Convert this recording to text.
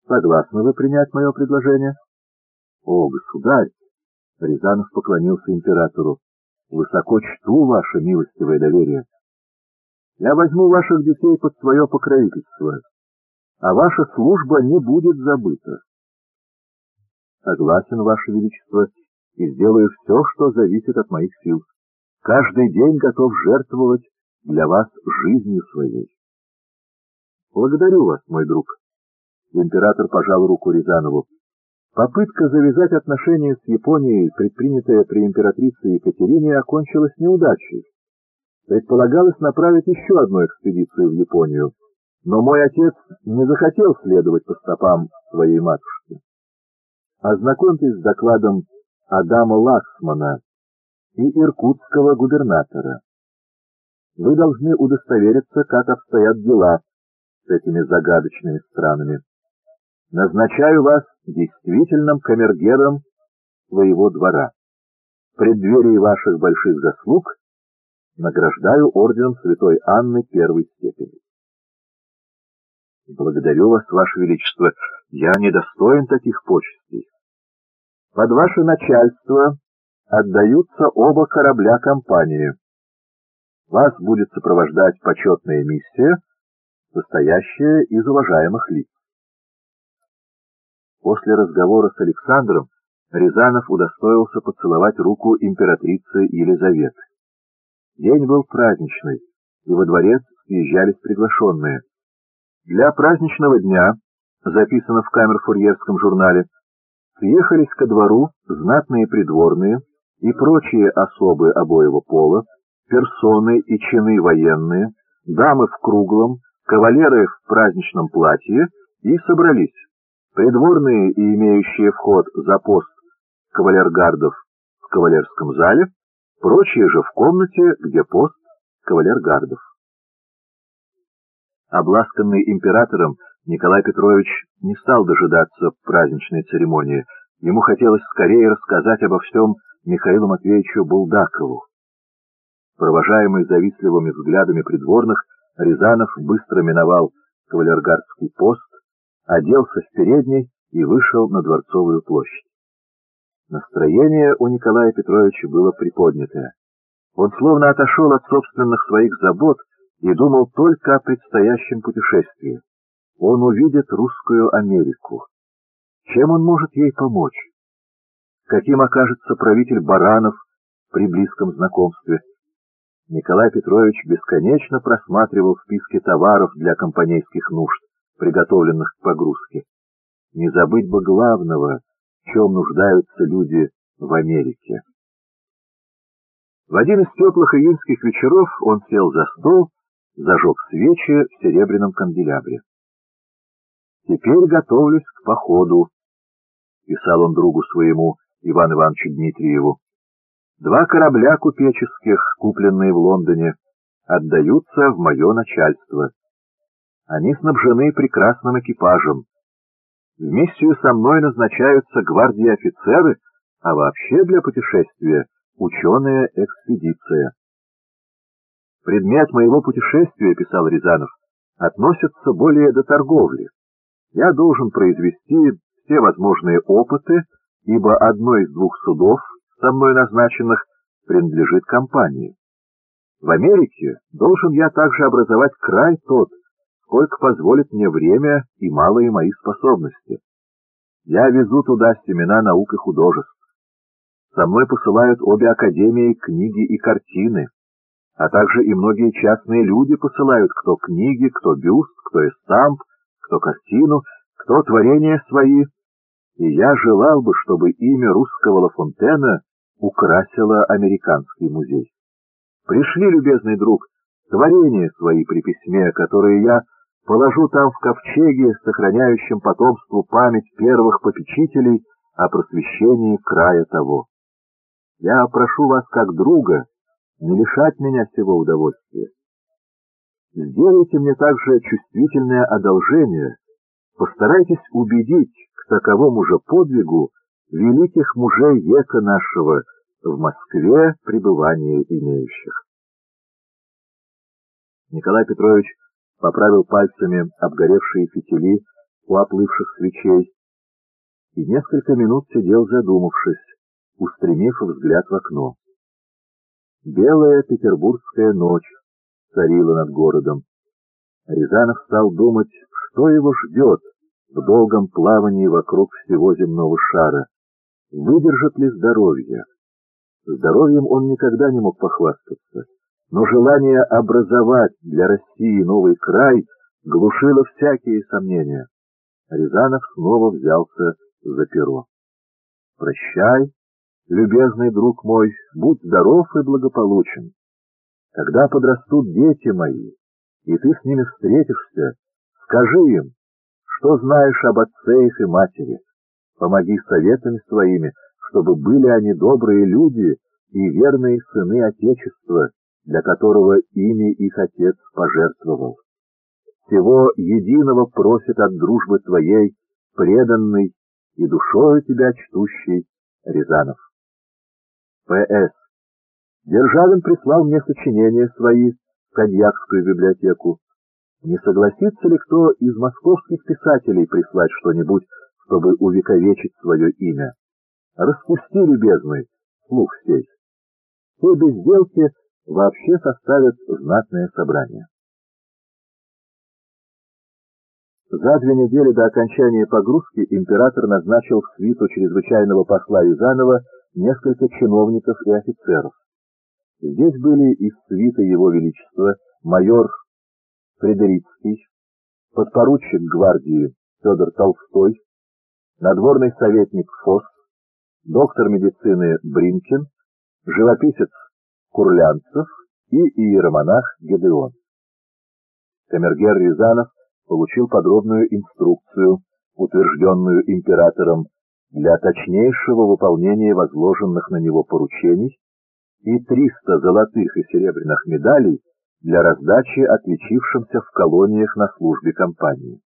Согласны вы принять мое предложение? О, государь! Рязанов поклонился императору. Высоко чту ваше милостивое доверие. Я возьму ваших детей под свое покровительство, а ваша служба не будет забыта. Согласен, ваше величество, и сделаю все, что зависит от моих сил. Каждый день готов жертвовать для вас жизнью своей. Благодарю вас, мой друг. Император пожал руку Рязанову. Попытка завязать отношения с Японией, предпринятая при императрице Екатерине, окончилась неудачей. Предполагалось направить еще одну экспедицию в Японию, но мой отец не захотел следовать по стопам своей матушки. Ознакомьтесь с докладом Адама Лаксмана и иркутского губернатора. Вы должны удостовериться, как обстоят дела с этими загадочными странами. Назначаю вас действительным камергером своего двора. В преддверии ваших больших заслуг награждаю орденом Святой Анны первой степени. Благодарю вас, ваше величество, я недостоин таких почестей. Под ваше начальство отдаются оба корабля компании. Вас будет сопровождать почетная миссия, состоящая из уважаемых лиц. После разговора с Александром Рязанов удостоился поцеловать руку императрицы Елизаветы. День был праздничный, и во дворец съезжались приглашенные. Для праздничного дня, записано в камер-фурьерском журнале, съехались ко двору знатные придворные и прочие особы обоего пола, персоны и чины военные, дамы в круглом, кавалеры в праздничном платье, и собрались. Придворные и имеющие вход за пост кавалергардов в кавалерском зале, прочие же в комнате, где пост кавалергардов. Обласканный императором, Николай Петрович не стал дожидаться праздничной церемонии. Ему хотелось скорее рассказать обо всем Михаилу Матвеевичу Булдакову. Провожаемый завистливыми взглядами придворных, Рязанов быстро миновал кавалергардский пост, оделся в передней и вышел на Дворцовую площадь. Настроение у Николая Петровича было приподнятое. Он словно отошел от собственных своих забот и думал только о предстоящем путешествии. Он увидит русскую Америку. Чем он может ей помочь? Каким окажется правитель Баранов при близком знакомстве? Николай Петрович бесконечно просматривал списки товаров для компанейских нужд, приготовленных к погрузке. Не забыть бы главного, в чем нуждаются люди в Америке. В один из теплых июньских вечеров он сел за стол, зажег свечи в серебряном канделябре. «Теперь готовлюсь к походу», — писал он другу своему, Ивану Ивановичу Дмитриеву. «2 корабля купеческих, купленные в Лондоне, отдаются в мое начальство. Они снабжены прекрасным экипажем. В миссию со мной назначаются гвардии офицеры, а вообще для путешествия ученая экспедиция». «Предмет моего путешествия, — писал Рязанов, — относится более до торговли. Я должен произвести все возможные опыты, ибо одно из 2 судов, со мной назначенных, принадлежит компании. В Америке должен я также образовать край тот, сколько позволит мне время и малые мои способности. Я везу туда семена наук и художеств. Со мной посылают обе академии книги и картины, а также и многие частные люди посылают кто книги, кто бюст, кто эстамп, кто картину, кто творения свои, и я желал бы, чтобы имя русского Ла Фонтена украсило американский музей. Пришли, любезный друг, творения свои при письме, которые я положу там в ковчеге, сохраняющем потомству память первых попечителей о просвещении края того. Я прошу вас как друга не лишать меня сего удовольствия. Сделайте мне также чувствительное одолжение, постарайтесь убедить к таковому же подвигу великих мужей века нашего, в Москве пребывание имеющих. Николай Петрович поправил пальцами обгоревшие фитили, у оплывших свечей и несколько минут сидел задумавшись, устремив взгляд в окно. Белая петербургская ночь царила над городом. Рязанов стал думать, что его ждет в долгом плавании вокруг всего земного шара. Выдержит ли здоровье? Здоровьем он никогда не мог похвастаться, но желание образовать для России новый край глушило всякие сомнения. Рязанов снова взялся за перо. «Прощай, любезный друг мой, будь здоров и благополучен. Когда подрастут дети мои, и ты с ними встретишься, скажи им, что знаешь об отце их и матери. Помоги советами своими, чтобы были они добрые люди и верные сыны Отечества, для которого ими их отец пожертвовал. Всего единого просит от дружбы твоей, преданный и душою тебя чтущий Рязанов. П.С. Державин прислал мне сочинения свои в Коньякскую библиотеку. Не согласится ли кто из московских писателей прислать что-нибудь, чтобы увековечить свое имя? Распусти, любезный, слух сей. Все безделки вообще составят знатное собрание. За 2 недели до окончания погрузки император назначил в свиту чрезвычайного посла Рязанова несколько чиновников и офицеров. Здесь были из свиты Его Величества майор Фредерицкий, подпоручик гвардии Федор Толстой, надворный советник Фос, доктор медицины Бринкин, живописец Курлянцев и иеромонах Гедеон. Камергер Рязанов получил подробную инструкцию, утвержденную императором, для точнейшего выполнения возложенных на него поручений и 300 золотых и серебряных медалей для раздачи отличившимся в колониях на службе компании.